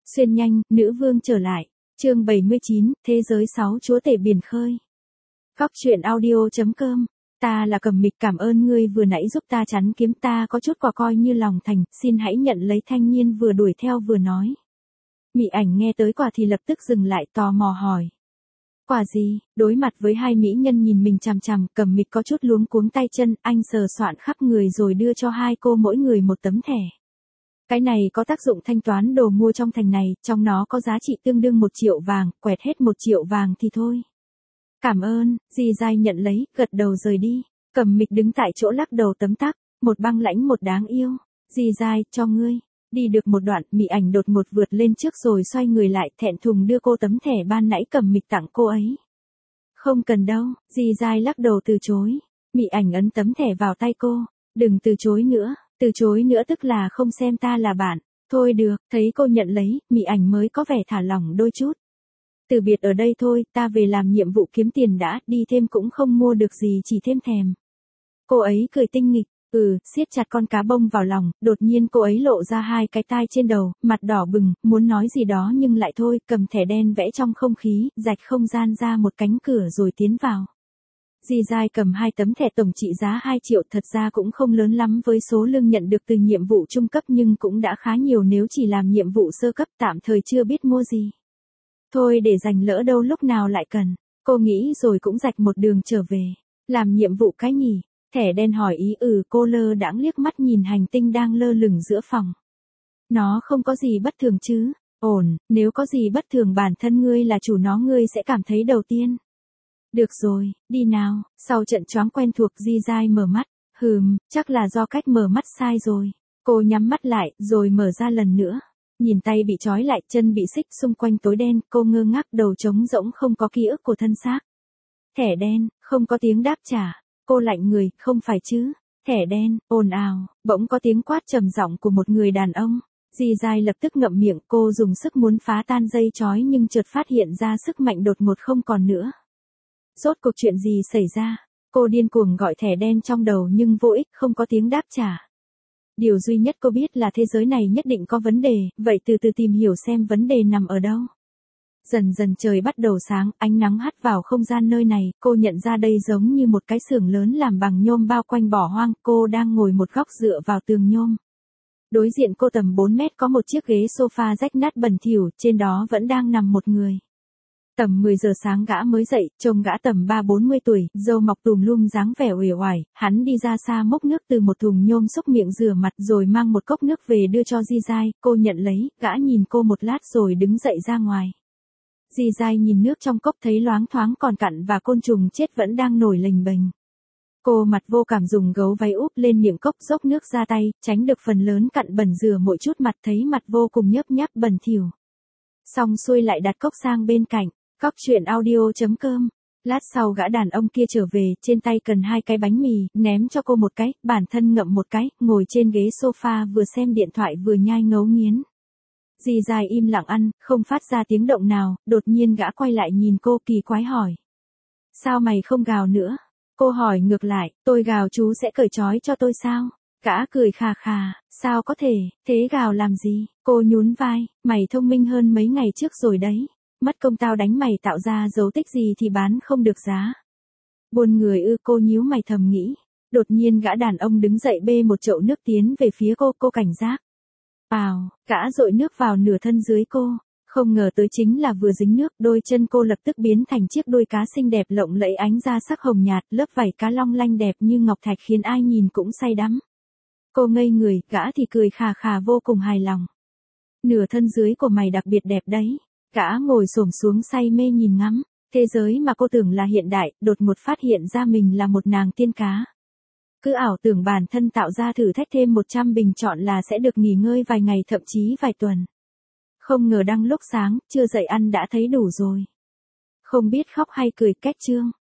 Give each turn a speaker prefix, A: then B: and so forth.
A: Xuyên nhanh, nữ vương trở lại. Chương 79, Thế giới 6 chúa tể biển khơi. Góc truyện audio.com. Ta là Cẩm Mịch, cảm ơn ngươi vừa nãy giúp ta chắn kiếm, ta có chút quà coi như lòng thành, xin hãy nhận lấy. Thanh niên vừa đuổi theo vừa nói. Mị Ảnh nghe tới quà thì lập tức dừng lại, tò mò hỏi. Quà gì? Đối mặt với hai mỹ nhân nhìn mình chằm chằm, Cẩm Mịch có chút luống cuống tay chân, anh sờ soạn khắp người rồi đưa cho hai cô mỗi người một tấm thẻ. Cái này có tác dụng thanh toán đồ mua trong thành này, trong nó có giá trị tương đương 1 triệu vàng, quẹt hết 1 triệu vàng thì thôi. Cảm ơn, dì dai nhận lấy, gật đầu rời đi. Cẩm Mịch đứng tại chỗ lắc đầu tấm tắc, một băng lãnh một đáng yêu. Dì dai, cho ngươi. Đi được một đoạn, Mị Ảnh đột ngột vượt lên trước rồi xoay người lại, thẹn thùng đưa cô tấm thẻ ban nãy Cẩm Mịch tặng cô ấy. Không cần đâu, dì dai lắc đầu từ chối. Mị Ảnh ấn tấm thẻ vào tay cô. Đừng từ chối nữa. Từ chối nữa tức là không xem ta là bạn. Thôi được, thấy cô nhận lấy, Mị Ảnh mới có vẻ thả lỏng đôi chút. Từ biệt ở đây thôi, ta về làm nhiệm vụ kiếm tiền đã, đi thêm cũng không mua được gì, chỉ thêm thèm. Cô ấy cười tinh nghịch, siết chặt con cá bông vào lòng, đột nhiên cô ấy lộ ra hai cái tai trên đầu, mặt đỏ bừng, muốn nói gì đó nhưng lại thôi, cầm thẻ đen vẽ trong không khí, rạch không gian ra một cánh cửa rồi tiến vào. Dì dai cầm 2 tấm thẻ tổng trị giá 2 triệu, thật ra cũng không lớn lắm với số lương nhận được từ nhiệm vụ trung cấp nhưng cũng đã khá nhiều nếu chỉ làm nhiệm vụ sơ cấp, tạm thời chưa biết mua gì. Thôi để dành lỡ đâu lúc nào lại cần, cô nghĩ rồi cũng rạch một đường trở về. Làm nhiệm vụ cái nhỉ? Thẻ đen hỏi ý. Cô lơ đãng liếc mắt nhìn hành tinh đang lơ lửng giữa phòng. Nó không có gì bất thường chứ? Ổn, nếu có gì bất thường bản thân ngươi là chủ nó ngươi sẽ cảm thấy đầu tiên. Được rồi, đi nào. Sau trận choáng quen thuộc, Di Dai mở mắt. Chắc là do cách mở mắt sai rồi. Cô nhắm mắt lại, rồi mở ra lần nữa. Nhìn tay bị trói lại, chân bị xích, xung quanh tối đen, cô ngơ ngác, đầu trống rỗng, không có ký ức của thân xác. Thẻ đen, không có tiếng đáp trả. Cô lạnh người, không phải chứ. Thẻ đen, ồn ào, bỗng có tiếng quát trầm giọng của một người đàn ông. Di Dai lập tức ngậm miệng, cô dùng sức muốn phá tan dây trói nhưng chợt phát hiện ra sức mạnh đột ngột không còn nữa. Rốt cuộc chuyện gì xảy ra? Cô điên cuồng gọi thẻ đen trong đầu nhưng vô ích, không có tiếng đáp trả. Điều duy nhất cô biết là thế giới này nhất định có vấn đề, vậy từ từ tìm hiểu xem vấn đề nằm ở đâu. Dần dần trời bắt đầu sáng, ánh nắng hắt vào không gian nơi này, cô nhận ra đây giống như một cái xưởng lớn làm bằng nhôm bao quanh bỏ hoang, cô đang ngồi một góc dựa vào tường nhôm. Đối diện cô tầm 4 mét có một chiếc ghế sofa rách nát bẩn thỉu, trên đó vẫn đang nằm một người. Tầm 10 giờ sáng gã mới dậy, trông gã tầm 30-40 tuổi, râu mọc tùm lum dáng vẻ uể oải, hắn đi ra xa mốc nước từ một thùng nhôm xúc miệng rửa mặt rồi mang một cốc nước về đưa cho Di Dai, cô nhận lấy, gã nhìn cô một lát rồi đứng dậy ra ngoài. Di Dai nhìn nước trong cốc thấy loáng thoáng còn cặn và côn trùng chết vẫn đang nổi lềnh bềnh. Cô mặt vô cảm dùng gấu váy úp lên miệng cốc dốc nước ra tay, tránh được phần lớn cặn bẩn rửa mỗi chút mặt thấy mặt vô cùng nhớp nháp bẩn thỉu. Xong xuôi lại đặt cốc sang bên cạnh. Góc truyện audio.com. Lát sau gã đàn ông kia trở về, trên tay cần 2 cái bánh mì, ném cho cô một cái, bản thân ngậm một cái, ngồi trên ghế sofa vừa xem điện thoại vừa nhai ngấu nghiến. Di Dai im lặng ăn, không phát ra tiếng động nào, đột nhiên gã quay lại nhìn cô kỳ quái hỏi. Sao mày không gào nữa? Cô hỏi ngược lại, tôi gào chú sẽ cởi trói cho tôi sao? Gã cười khà khà, sao có thể, thế gào làm gì? Cô nhún vai, mày thông minh hơn mấy ngày trước rồi đấy. Mất công tao đánh mày tạo ra dấu tích gì thì bán không được giá. Buồn người cô nhíu mày thầm nghĩ. Đột nhiên gã đàn ông đứng dậy bê một chậu nước tiến về phía cô cảnh giác. Gã dội nước vào nửa thân dưới cô. Không ngờ tới chính là vừa dính nước, đôi chân cô lập tức biến thành chiếc đuôi cá xinh đẹp lộng lẫy ánh ra sắc hồng nhạt, lớp vảy cá long lanh đẹp như ngọc thạch khiến ai nhìn cũng say đắm. Cô ngây người, gã thì cười khà khà vô cùng hài lòng. Nửa thân dưới của mày đặc biệt đẹp đấy. Gã ngồi xổm xuống say mê nhìn ngắm, thế giới mà cô tưởng là hiện đại, đột ngột phát hiện ra mình là một nàng tiên cá. Cứ ảo tưởng bản thân tạo ra thử thách thêm 100 bình chọn là sẽ được nghỉ ngơi vài ngày thậm chí vài tuần. Không ngờ đang lúc sáng, chưa dậy ăn đã thấy đủ rồi. Không biết khóc hay cười, cách chương.